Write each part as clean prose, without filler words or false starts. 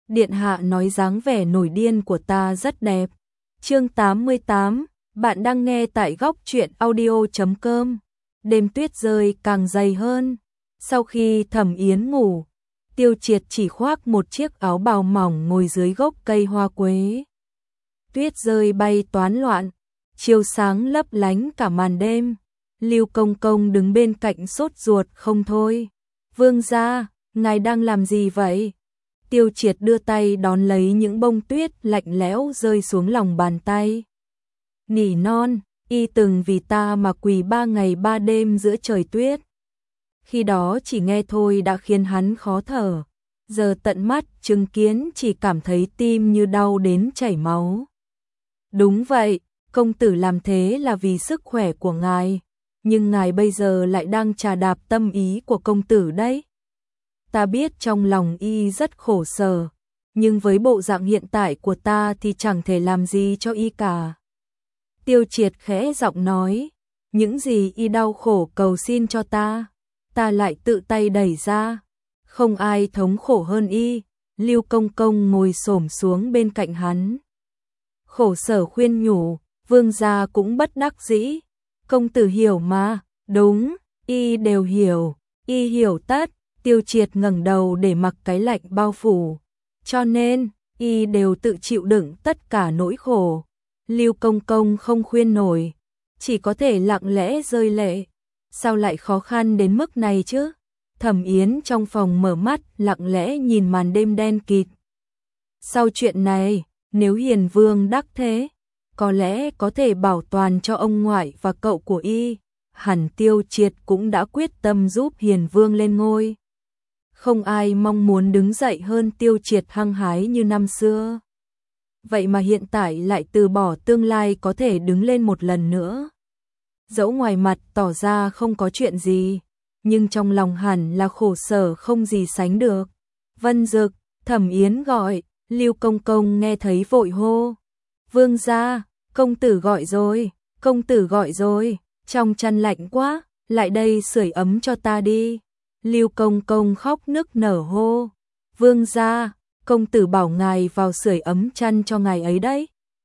Điện hạ nói dáng vẻ nổi điên của ta rất đẹp. Chương 88, bạn đang nghe tại góc truyện audio.com. Đêm tuyết rơi càng dày hơn. Sau khi Thẩm Yến ngủ, Tiêu Triệt chỉ khoác một chiếc áo bào mỏng ngồi dưới gốc cây hoa quế. Tuyết rơi bay toán loạn, chiếu sáng lấp lánh cả màn đêm. Lưu Công Công đứng bên cạnh sốt ruột không thôi. Vương gia, ngài đang làm gì vậy? Tiêu Triệt đưa tay đón lấy những bông tuyết lạnh lẽo rơi xuống lòng bàn tay. Nỉ non, y từng vì ta mà quỳ 3 ngày 3 đêm giữa trời tuyết. Khi đó chỉ nghe thôi đã khiến hắn khó thở. Giờ tận mắt chứng kiến chỉ cảm thấy tim như đau đến chảy máu. Đúng vậy, công tử làm thế là vì sức khỏe của ngài. Nhưng ngài bây giờ lại đang trà đạp tâm ý của công tử đấy. Ta biết trong lòng y rất khổ sở, nhưng với bộ dạng hiện tại của ta thì chẳng thể làm gì cho y cả. Tiêu Triệt khẽ giọng nói, những gì y đau khổ cầu xin cho ta lại tự tay đẩy ra. Không ai thống khổ hơn y. Lưu Công Công ngồi xổm xuống bên cạnh hắn. Khổ sở khuyên nhủ, vương gia cũng bất đắc dĩ. Công tử hiểu mà, đúng, y đều hiểu, y hiểu tất. Tiêu Triệt ngẩng đầu để mặc cái lạnh bao phủ. Cho nên, y đều tự chịu đựng tất cả nỗi khổ. Lưu Công Công không khuyên nổi, chỉ có thể lặng lẽ rơi lệ. Sao lại khó khăn đến mức này chứ? Thẩm Yến trong phòng mở mắt lặng lẽ nhìn màn đêm đen kịt. Sau chuyện này, nếu Hiền Vương đắc thế, có lẽ có thể bảo toàn cho ông ngoại và cậu của y. Hẳn Tiêu Triệt cũng đã quyết tâm giúp Hiền Vương lên ngôi. Không ai mong muốn đứng dậy hơn Tiêu Triệt hăng hái như năm xưa. Vậy mà hiện tại lại từ bỏ tương lai có thể đứng lên một lần nữa. Dẫu ngoài mặt tỏ ra không có chuyện gì, nhưng trong lòng hẳn là khổ sở không gì sánh được. Vân Dực, Thẩm Yến gọi, Lưu Công Công nghe thấy vội hô. Vương gia, công tử gọi rồi, công tử gọi rồi, trong chăn lạnh quá, lại đây sưởi ấm cho ta đi. Lưu Công Công khóc nức nở hô. Vương gia, công tử bảo ngài vào sưởi ấm chăn cho ngài ấy đấy.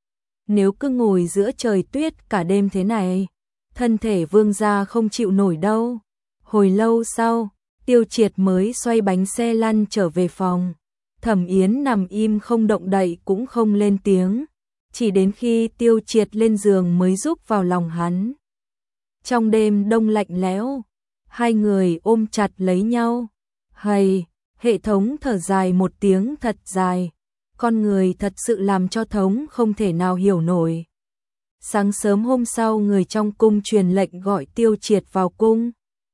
Nếu cứ ngồi giữa trời tuyết cả đêm thế này, thân thể vương gia không chịu nổi đâu. Hồi lâu sau, Tiêu Triệt mới xoay bánh xe lăn trở về phòng. Thẩm Yến nằm im không động đậy cũng không lên tiếng. Chỉ đến khi Tiêu Triệt lên giường mới rúc vào lòng hắn. Trong đêm đông lạnh lẽo, hai người ôm chặt lấy nhau. Hầy, hệ thống thở dài một tiếng thật dài. Con người thật sự làm cho thống không thể nào hiểu nổi. Sáng sớm hôm sau người trong cung truyền lệnh gọi Tiêu Triệt vào cung.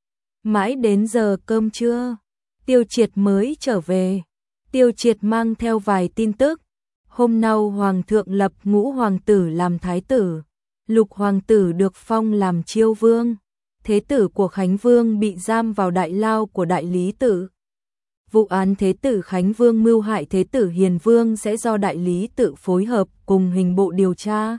Mãi đến giờ cơm trưa, Tiêu Triệt mới trở về. Tiêu Triệt mang theo vài tin tức. Hôm nay Hoàng thượng lập Ngũ Hoàng tử làm thái tử. Lục Hoàng tử được phong làm chiêu vương. Thế tử của Khánh Vương bị giam vào đại lao của Đại Lý Tự. Vụ án Thế tử Khánh Vương mưu hại Thế tử Hiền Vương sẽ do Đại Lý Tự phối hợp cùng hình bộ điều tra.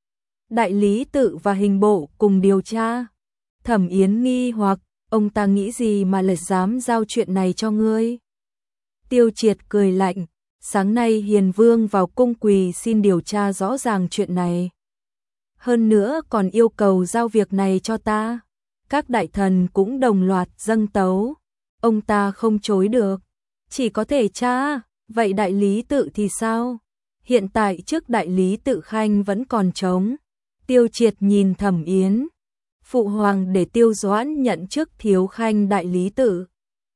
Đại Lý Tự và hình bộ cùng điều tra. Thẩm Yến nghi hoặc, ông ta nghĩ gì mà lại dám giao chuyện này cho ngươi? Tiêu Triệt cười lạnh, sáng nay Hiền Vương vào cung quỳ xin điều tra rõ ràng chuyện này. Hơn nữa còn yêu cầu giao việc này cho ta. Các đại thần cũng đồng loạt dâng tấu. Ông ta không chối được, chỉ có thể tra. Vậy Đại Lý Tự thì sao? Hiện tại chức Đại Lý Tự khanh vẫn còn trống. Tiêu Triệt nhìn Thẩm Yến. Phụ hoàng để Tiêu Doãn nhận chức thiếu khanh Đại Lý Tự.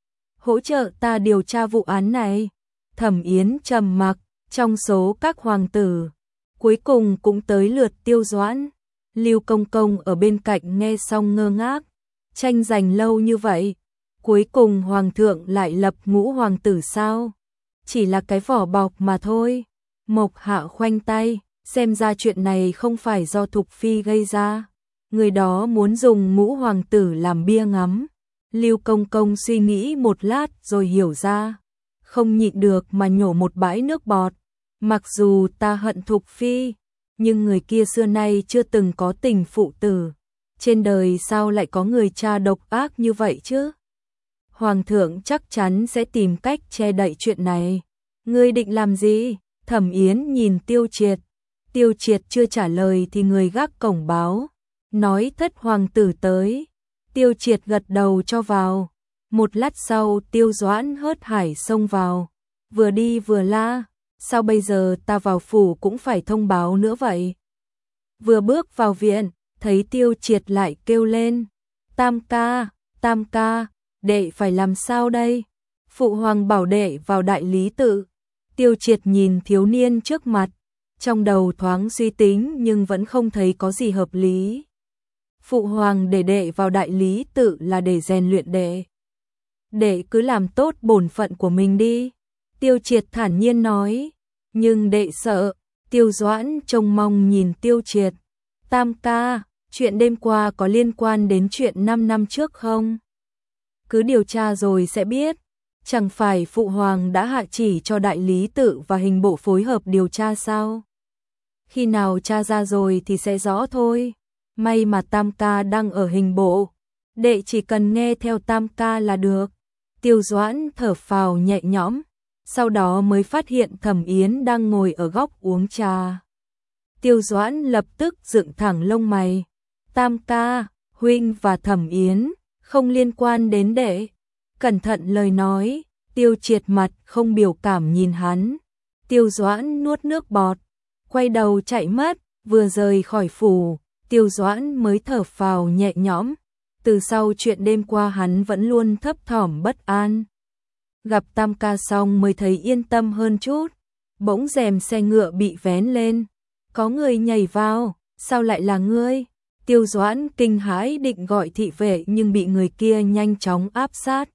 Hỗ trợ ta điều tra vụ án này. Thẩm Yến trầm mặc, trong số các hoàng tử, cuối cùng cũng tới lượt Tiêu Doãn. Lưu Công Công ở bên cạnh nghe xong ngơ ngác. Tranh giành lâu như vậy, cuối cùng hoàng thượng lại lập Ngũ Hoàng tử sao? Chỉ là cái vỏ bọc mà thôi. Mộc Hạ khoanh tay, xem ra chuyện này không phải do Thục Phi gây ra. Người đó muốn dùng Ngũ Hoàng tử làm bia ngắm. Lưu Công Công suy nghĩ một lát rồi hiểu ra. Không nhịn được mà nhổ một bãi nước bọt. Mặc dù ta hận Thục Phi, nhưng người kia xưa nay chưa từng có tình phụ tử. Trên đời sao lại có người cha độc ác như vậy chứ? Hoàng thượng chắc chắn sẽ tìm cách che đậy chuyện này. Ngươi định làm gì? Thẩm Yến nhìn Tiêu Triệt. Tiêu Triệt chưa trả lời thì người gác cổng báo, nói thất hoàng tử tới. Tiêu Triệt gật đầu cho vào. Một lát sau Tiêu Doãn hớt hải xông vào, vừa đi vừa la, sao bây giờ ta vào phủ cũng phải thông báo nữa vậy? Vừa bước vào viện, thấy Tiêu Triệt lại kêu lên, Tam ca, đệ phải làm sao đây? Phụ hoàng bảo đệ vào đại lý tự. Tiêu Triệt nhìn thiếu niên trước mặt, trong đầu thoáng suy tính nhưng vẫn không thấy có gì hợp lý. Phụ hoàng để đệ vào đại lý tự là để rèn luyện đệ. Đệ cứ làm tốt bổn phận của mình đi. Tiêu Triệt thản nhiên nói, nhưng đệ sợ. Tiêu Doãn trông mong nhìn Tiêu Triệt. Tam ca, chuyện đêm qua có liên quan đến chuyện 5 năm trước không? Cứ điều tra rồi sẽ biết. Chẳng phải phụ hoàng đã hạ chỉ cho đại lý tự và hình bộ phối hợp điều tra sao? Khi nào tra ra rồi thì sẽ rõ thôi. May mà Tam ca đang ở hình bộ, đệ chỉ cần nghe theo Tam ca là được. Tiêu Doãn thở phào nhẹ nhõm, sau đó mới phát hiện Thẩm Yến đang ngồi ở góc uống trà. Tiêu Doãn lập tức dựng thẳng lông mày. Tam ca, huynh và Thẩm Yến không liên quan đến đệ. Cẩn thận lời nói. Tiêu Triệt mặt không biểu cảm nhìn hắn. Tiêu Doãn nuốt nước bọt, quay đầu chạy mất. Vừa rời khỏi phủ, Tiêu Doãn mới thở phào nhẹ nhõm. Từ sau chuyện đêm qua hắn vẫn luôn thấp thỏm bất an. Gặp Tam ca xong mới thấy yên tâm hơn chút. Bỗng rèm xe ngựa bị vén lên, có người nhảy vào. Sao lại là ngươi? Tiêu Doãn kinh hãi định gọi thị vệ nhưng bị người kia nhanh chóng áp sát.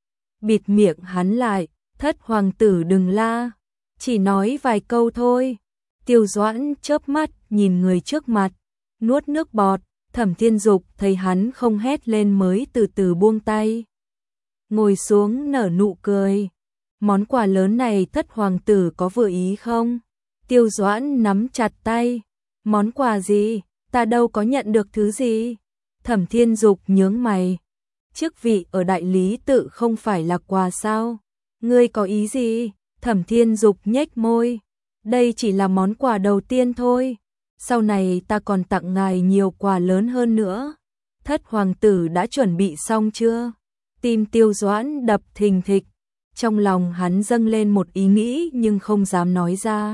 Bịt miệng hắn lại, thất hoàng tử đừng la, chỉ nói vài câu thôi. Tiêu Doãn chớp mắt nhìn người trước mặt, nuốt nước bọt. Thẩm Thiên Dục thấy hắn không hét lên mới từ từ buông tay, ngồi xuống nở nụ cười. Món quà lớn này thất hoàng tử có vừa ý không? Tiêu Doãn nắm chặt tay. Món quà gì? Ta đâu có nhận được thứ gì. Thẩm Thiên Dục nhướng mày. Chức vị ở đại lý tự không phải là quà sao? Ngươi có ý gì? Thẩm Thiên Dục nhếch môi. Đây chỉ là món quà đầu tiên thôi. Sau này ta còn tặng ngài nhiều quà lớn hơn nữa. Thất hoàng tử đã chuẩn bị xong chưa? Tim Tiêu Doãn đập thình thịch. Trong lòng hắn dâng lên một ý nghĩ nhưng không dám nói ra.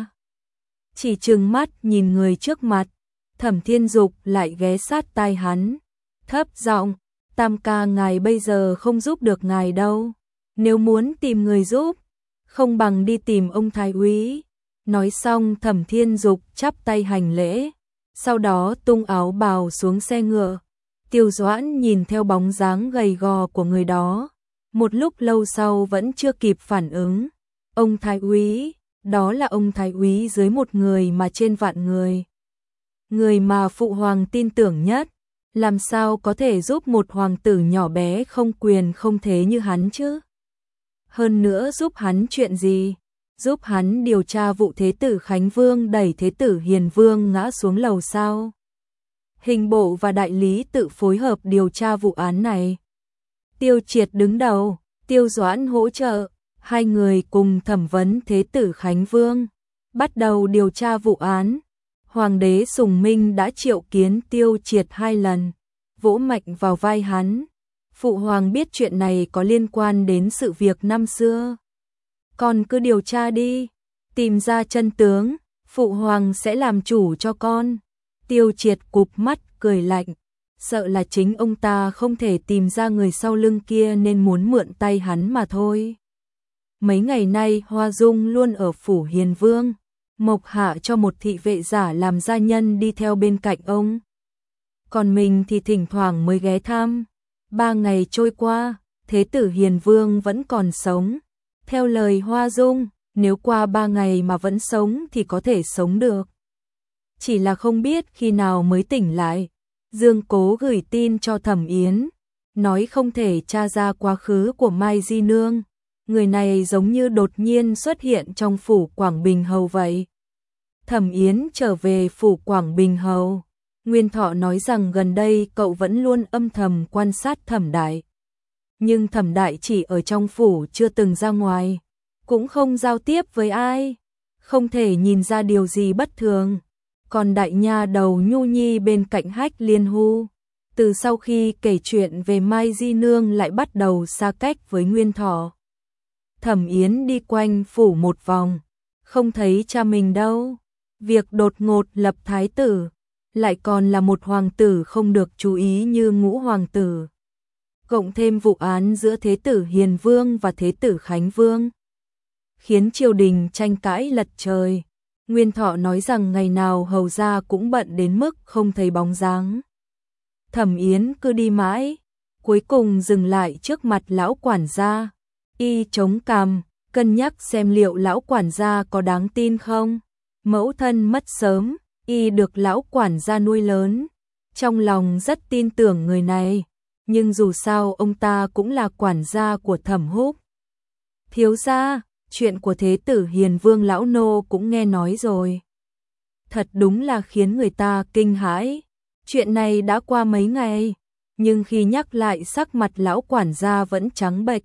Chỉ trừng mắt nhìn người trước mặt. Thẩm Thiên Dục lại ghé sát tai hắn, thấp giọng, Tam ca ngài bây giờ không giúp được ngài đâu. Nếu muốn tìm người giúp, không bằng đi tìm ông thái úy. Nói xong Thẩm Thiên Dục chắp tay hành lễ, sau đó tung áo bào xuống xe ngựa. Tiêu Doãn nhìn theo bóng dáng gầy gò của người đó, một lúc lâu sau vẫn chưa kịp phản ứng. Ông thái úy, đó là ông thái úy dưới một người mà trên vạn người. Người mà phụ hoàng tin tưởng nhất, làm sao có thể giúp một hoàng tử nhỏ bé không quyền không thế như hắn chứ? Hơn nữa giúp hắn chuyện gì? Giúp hắn điều tra vụ Thế tử Khánh Vương đẩy Thế tử Hiền Vương ngã xuống lầu sao? Hình bộ và đại lý tự phối hợp điều tra vụ án này. Tiêu Triệt đứng đầu, Tiêu Doãn hỗ trợ, hai người cùng thẩm vấn Thế tử Khánh Vương, bắt đầu điều tra vụ án. Hoàng đế Sùng Minh đã triệu kiến Tiêu Triệt 2 lần, vỗ mạnh vào vai hắn. Phụ hoàng biết chuyện này có liên quan đến sự việc năm xưa. Con cứ điều tra đi, tìm ra chân tướng, phụ hoàng sẽ làm chủ cho con. Tiêu Triệt cụp mắt cười lạnh, sợ là chính ông ta không thể tìm ra người sau lưng kia nên muốn mượn tay hắn mà thôi. Mấy ngày nay Hoa Dung luôn ở phủ Hiền Vương, Mộc hạ cho một thị vệ giả làm gia nhân đi theo bên cạnh ông. Còn mình thì thỉnh thoảng mới ghé thăm. 3 ngày trôi qua, Thế tử Hiền Vương vẫn còn sống. Theo lời Hoa Dung, nếu qua 3 ngày mà vẫn sống thì có thể sống được. Chỉ là không biết khi nào mới tỉnh lại. Dương Cố gửi tin cho Thẩm Yến, nói không thể tra ra quá khứ của Mai Di Nương. Người này giống như đột nhiên xuất hiện trong phủ Quảng Bình Hầu vậy. Thẩm Yến trở về phủ Quảng Bình Hầu. Nguyên Thọ nói rằng gần đây cậu vẫn luôn âm thầm quan sát Thẩm Đại. Nhưng Thẩm Đại chỉ ở trong phủ chưa từng ra ngoài. cũng không giao tiếp với ai, không thể nhìn ra điều gì bất thường. Còn đại nha đầu Nhu Nhi bên cạnh Hách Liên Hu, từ sau khi kể chuyện về Mai Di Nương lại bắt đầu xa cách với Nguyên Thọ. Thẩm Yến đi quanh phủ một vòng, không thấy cha mình đâu. Việc đột ngột lập thái tử, lại còn là một hoàng tử không được chú ý như Ngũ hoàng tử. Cộng thêm vụ án giữa Thế tử Hiền Vương và Thế tử Khánh Vương, khiến triều đình tranh cãi lật trời. Nguyên Thọ nói rằng ngày nào hầu gia cũng bận đến mức không thấy bóng dáng. Thẩm Yến cứ đi mãi, cuối cùng dừng lại trước mặt lão quản gia. Y chống cằm, cân nhắc xem liệu lão quản gia có đáng tin không. Mẫu thân mất sớm, Y được lão quản gia nuôi lớn, trong lòng rất tin tưởng người này, nhưng dù sao ông ta cũng là quản gia của Thẩm Húc. Thiếu gia, chuyện của Thế tử Hiền Vương lão nô cũng nghe nói rồi. Thật đúng là khiến người ta kinh hãi. Chuyện này đã qua mấy ngày, nhưng khi nhắc lại sắc mặt lão quản gia vẫn trắng bệch.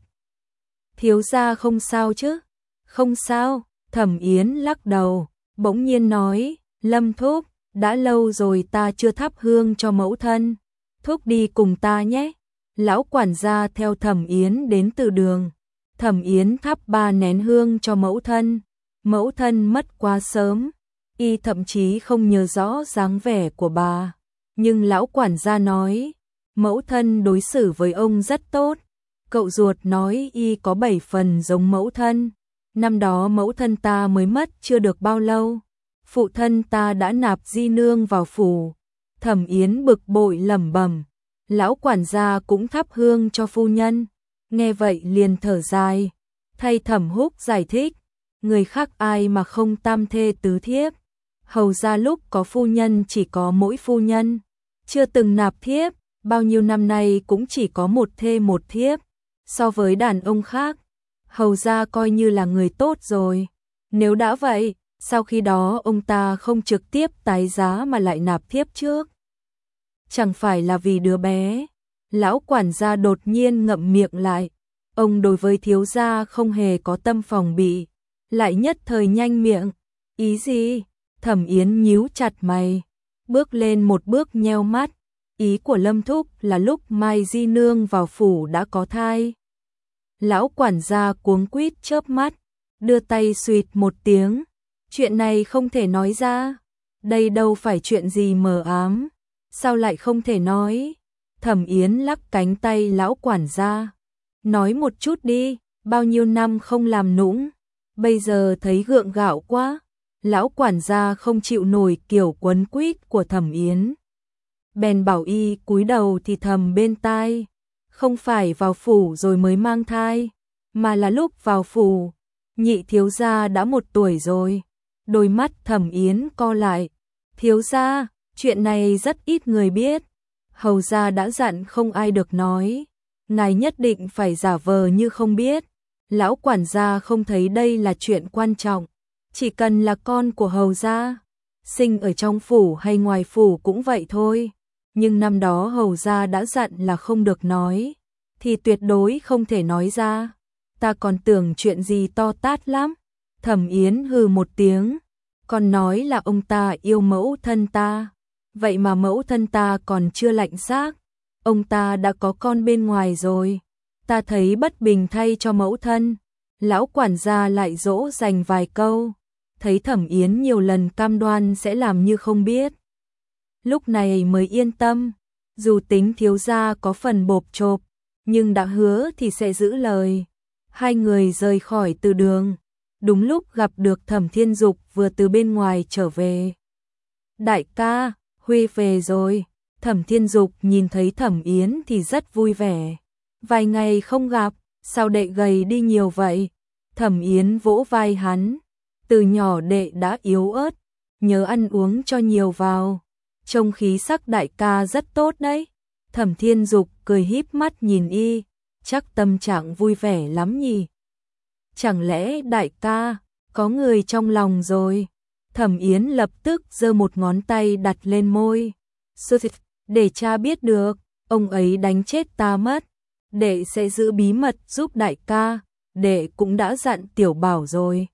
Thiếu gia không sao chứ? Không sao, Thẩm Yến lắc đầu, bỗng nhiên nói, Lâm thúc, đã lâu rồi ta chưa thắp hương cho mẫu thân. Thúc đi cùng ta nhé. Lão quản gia theo Thẩm Yến đến từ đường. Thẩm Yến thắp 3 nén hương cho mẫu thân. Mẫu thân mất quá sớm, Y thậm chí không nhớ rõ dáng vẻ của bà. Nhưng lão quản gia nói, mẫu thân đối xử với ông rất tốt. Cậu ruột nói Y có 7 phần giống mẫu thân. Năm đó mẫu thân ta mới mất chưa được bao lâu, phụ thân ta đã nạp Di Nương vào phủ. Thẩm Yến bực bội lẩm bẩm. Lão quản gia cũng thắp hương cho phu nhân. Nghe vậy liền thở dài, thay Thẩm Húc giải thích, người khác ai mà không tam thê tứ thiếp. Hầu ra lúc có phu nhân chỉ có mỗi phu nhân, chưa từng nạp thiếp, bao nhiêu năm nay cũng chỉ có một thê một thiếp. So với đàn ông khác, hầu ra coi như là người tốt rồi. Nếu đã vậy, sau khi đó ông ta không trực tiếp tái giá mà lại nạp thiếp trước? Chẳng phải là vì đứa bé? Lão quản gia đột nhiên ngậm miệng lại. Ông đối với thiếu gia không hề có tâm phòng bị, lại nhất thời nhanh miệng. Ý gì? Thẩm Yến nhíu chặt mày, bước lên một bước nheo mắt. Ý của Lâm thúc là lúc Mai Di Nương vào phủ đã có thai. Lão quản gia cuống quýt chớp mắt, đưa tay xuyệt một tiếng. Chuyện này không thể nói ra. Đây đâu phải chuyện gì mờ ám. Sao lại không thể nói? Thẩm Yến lắc cánh tay lão quản gia. Nói một chút đi, bao nhiêu năm không làm nũng, bây giờ thấy gượng gạo quá. Lão quản gia không chịu nổi kiểu quấn quýt của Thẩm Yến, bèn bảo Y cúi đầu thì thầm bên tai. Không phải vào phủ rồi mới mang thai, mà là lúc vào phủ, nhị thiếu gia đã 1 tuổi rồi. Đôi mắt Thẩm Yến co lại. Thiếu gia, chuyện này rất ít người biết. Hầu gia đã dặn không ai được nói. Ngài nhất định phải giả vờ như không biết. Lão quản gia không thấy đây là chuyện quan trọng. Chỉ cần là con của hầu gia, sinh ở trong phủ hay ngoài phủ cũng vậy thôi. Nhưng năm đó hầu gia đã dặn là không được nói, thì tuyệt đối không thể nói ra. Ta còn tưởng chuyện gì to tát lắm. Thẩm Yến hừ một tiếng. Còn nói là ông ta yêu mẫu thân ta. Vậy mà mẫu thân ta còn chưa lạnh xác, ông ta đã có con bên ngoài rồi. Ta thấy bất bình thay cho mẫu thân. Lão quản gia lại dỗ dành vài câu. Thấy Thẩm Yến nhiều lần cam đoan sẽ làm như không biết, lúc này mới yên tâm. Dù tính thiếu gia có phần bộp chộp, nhưng đã hứa thì sẽ giữ lời. Hai người rời khỏi từ đường. Đúng lúc gặp được Thẩm Thiên Dục vừa từ bên ngoài trở về. Đại ca, Huy về rồi. Thẩm Thiên Dục nhìn thấy Thẩm Yến thì rất vui vẻ. Vài ngày không gặp, sao đệ gầy đi nhiều vậy? Thẩm Yến vỗ vai hắn. Từ nhỏ đệ đã yếu ớt, nhớ ăn uống cho nhiều vào. Trông khí sắc đại ca rất tốt đấy. Thẩm Thiên Dục cười híp mắt nhìn Y, chắc tâm trạng vui vẻ lắm nhỉ. Chẳng lẽ đại ca có người trong lòng rồi? Thẩm Yến lập tức giơ một ngón tay đặt lên môi. Để cha biết được, ông ấy đánh chết ta mất. Đệ sẽ giữ bí mật giúp đại ca. đệ cũng đã dặn Tiểu Bảo rồi.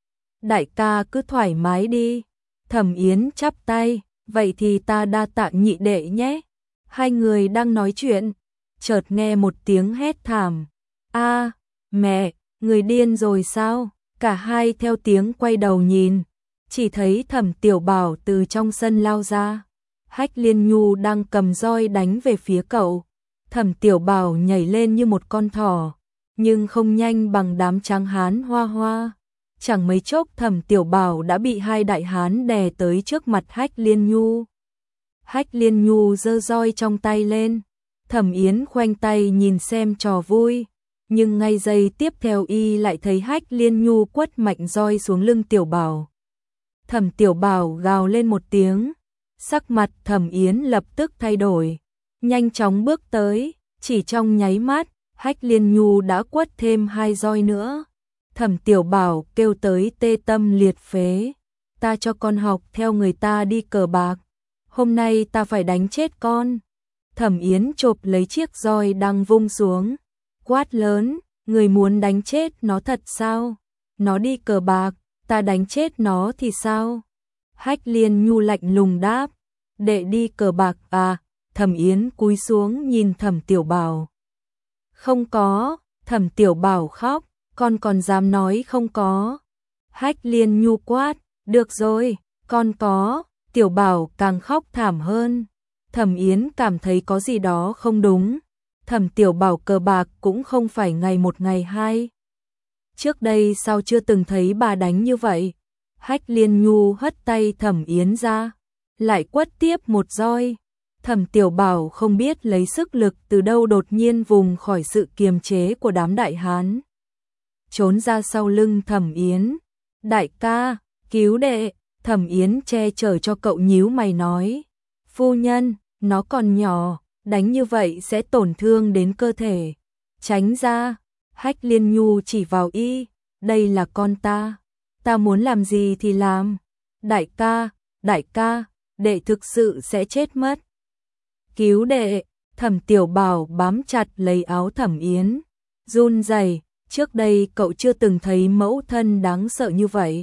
Đại ca cứ thoải mái đi. Thẩm Yến chắp tay, vậy thì ta đa tạ nhị đệ nhé. Hai người đang nói chuyện, chợt nghe một tiếng hét thảm. A, mẹ, người điên rồi sao? Cả hai theo tiếng quay đầu nhìn, chỉ thấy Thẩm Tiểu Bảo từ trong sân lao ra. Hách Liên Nhu đang cầm roi đánh về phía cậu. Thẩm Tiểu Bảo nhảy lên như một con thỏ, nhưng không nhanh bằng đám tráng hán Hoa Hoa. Chẳng mấy chốc Thẩm Tiểu Bảo đã bị hai đại hán đè tới trước mặt Hách Liên Nhu. Hách Liên Nhu giơ roi trong tay lên, Thẩm Yến khoanh tay nhìn xem trò vui, nhưng ngay giây tiếp theo y lại thấy Hách Liên Nhu quất mạnh roi xuống lưng Tiểu Bảo. Thẩm Tiểu Bảo gào lên một tiếng, sắc mặt Thẩm Yến lập tức thay đổi, nhanh chóng bước tới, chỉ trong nháy mắt, Hách Liên Nhu đã quất thêm hai roi nữa. Thẩm Tiểu Bảo kêu tới tê tâm liệt phế, ta cho con học theo người ta đi cờ bạc, hôm nay ta phải đánh chết con. Thẩm Yến chộp lấy chiếc roi đang vung xuống, quát lớn, người muốn đánh chết nó thật sao? Nó đi cờ bạc, ta đánh chết nó thì sao? Hách Liên Nhu lạnh lùng đáp, đệ đi cờ bạc à? Thẩm Yến cúi xuống nhìn Thẩm Tiểu Bảo. Không có. Thẩm Tiểu Bảo khóc, con còn dám nói không có. Hách Liên Nhu quát, được rồi, con có. Tiểu Bảo càng khóc thảm hơn. Thẩm Yến cảm thấy có gì đó không đúng. Thẩm Tiểu Bảo cờ bạc cũng không phải ngày một ngày hai. Trước đây sao chưa từng thấy bà đánh như vậy? Hách Liên Nhu hất tay Thẩm Yến ra, lại quất tiếp một roi. Thẩm Tiểu Bảo không biết lấy sức lực từ đâu đột nhiên vùng khỏi sự kiềm chế của đám đại hán, trốn ra sau lưng Thẩm Yến. Đại ca, cứu đệ. Thẩm Yến che chở cho cậu, nhíu mày nói, phu nhân, nó còn nhỏ, đánh như vậy sẽ tổn thương đến cơ thể. Tránh ra. Hách Liên Nhu chỉ vào y, đây là con ta muốn làm gì thì làm. Đại ca, đệ thực sự sẽ chết mất. Cứu đệ. Thẩm Tiểu Bảo bám chặt lấy áo Thẩm Yến, run rẩy, trước đây cậu chưa từng thấy mẫu thân đáng sợ như vậy.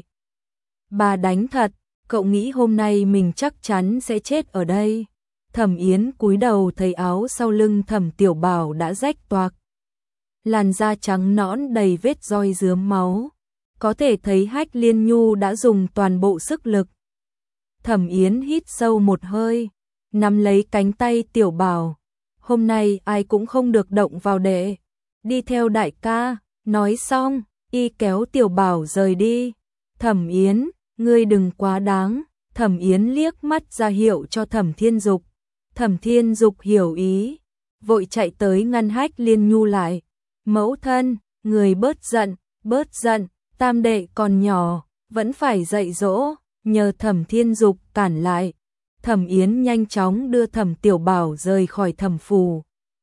Bà đánh thật, cậu nghĩ hôm nay mình chắc chắn sẽ chết ở đây. Thẩm Yến cúi đầu thấy áo sau lưng Thẩm Tiểu Bảo đã rách toạc, làn da trắng nõn đầy vết roi rướm máu, có thể thấy Hách Liên Nhu đã dùng toàn bộ sức lực. Thẩm Yến hít sâu một hơi, nắm lấy cánh tay Tiểu Bảo, hôm nay ai cũng không được động vào đệ, đi theo đại ca. Nói xong, y kéo Tiểu Bảo rời đi. Thẩm Yến, ngươi đừng quá đáng. Thẩm Yến liếc mắt ra hiệu cho Thẩm Thiên Dục. Thẩm Thiên Dục hiểu ý, vội chạy tới ngăn Hách Liên Nhu lại. Mẫu thân, người bớt giận, tam đệ còn nhỏ, vẫn phải dạy dỗ, nhờ Thẩm Thiên Dục cản lại. Thẩm Yến nhanh chóng đưa Thẩm Tiểu Bảo rời khỏi thẩm phủ.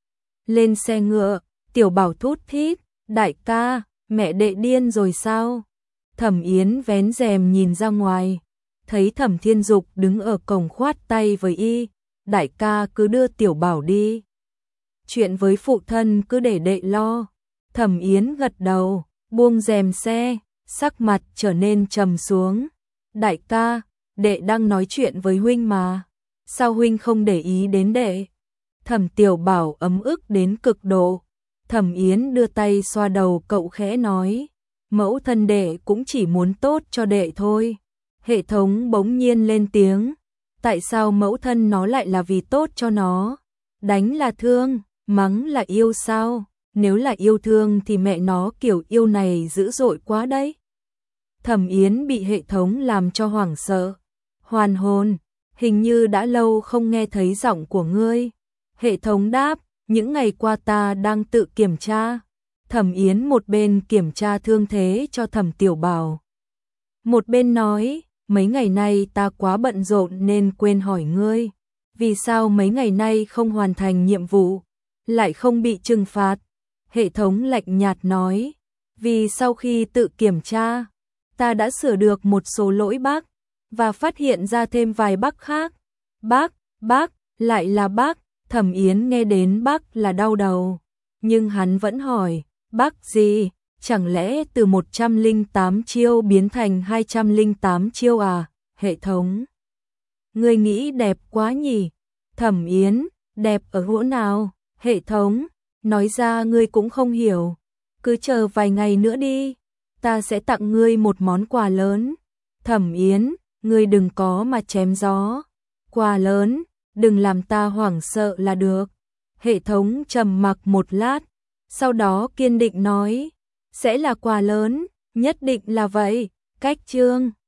Lên xe ngựa, Tiểu Bảo thút thít, đại ca, mẹ đệ điên rồi sao? Thẩm Yến vén rèm nhìn ra ngoài, thấy Thẩm Thiên Dục đứng ở cổng khoát tay với y, đại ca cứ đưa Tiểu Bảo đi. Chuyện với phụ thân cứ để đệ lo. Thẩm Yến gật đầu, buông rèm xe, sắc mặt trở nên trầm xuống. Đại ca, đệ đang nói chuyện với huynh mà, sao huynh không để ý đến đệ? Thẩm Tiểu Bảo ấm ức đến cực độ. Thẩm Yến đưa tay xoa đầu cậu khẽ nói, mẫu thân đệ cũng chỉ muốn tốt cho đệ thôi. Hệ thống bỗng nhiên lên tiếng, tại sao mẫu thân nó lại là vì tốt cho nó? Đánh là thương, mắng là yêu sao? Nếu là yêu thương thì mẹ nó kiểu yêu này dữ dội quá đấy. Thẩm Yến bị hệ thống làm cho hoảng sợ. Hoàn hồn, hình như đã lâu không nghe thấy giọng của ngươi. Hệ thống đáp, những ngày qua ta đang tự kiểm tra. Thẩm Yến một bên kiểm tra thương thế cho Thẩm Tiểu Bảo, một bên nói, mấy ngày nay ta quá bận rộn nên quên hỏi ngươi, vì sao mấy ngày nay không hoàn thành nhiệm vụ, lại không bị trừng phạt? Hệ thống lạnh nhạt nói, vì sau khi tự kiểm tra, ta đã sửa được một số lỗi bug và phát hiện ra thêm vài bug khác. Bug, lại là bug. Thẩm Yến nghe đến bug là đau đầu, nhưng hắn vẫn hỏi, bug gì? Chẳng lẽ từ 108 chiêu biến thành 208 chiêu à, hệ thống? Ngươi nghĩ đẹp quá nhỉ? Thẩm Yến, đẹp ở chỗ nào? Hệ thống, nói ra ngươi cũng không hiểu. Cứ chờ vài ngày nữa đi, ta sẽ tặng ngươi một món quà lớn. Thẩm Yến, ngươi đừng có mà chém gió. Quà lớn, đừng làm ta hoảng sợ là được. Hệ thống trầm mặc một lát, sau đó kiên định nói, sẽ là quà lớn, nhất định là vậy. Cách chương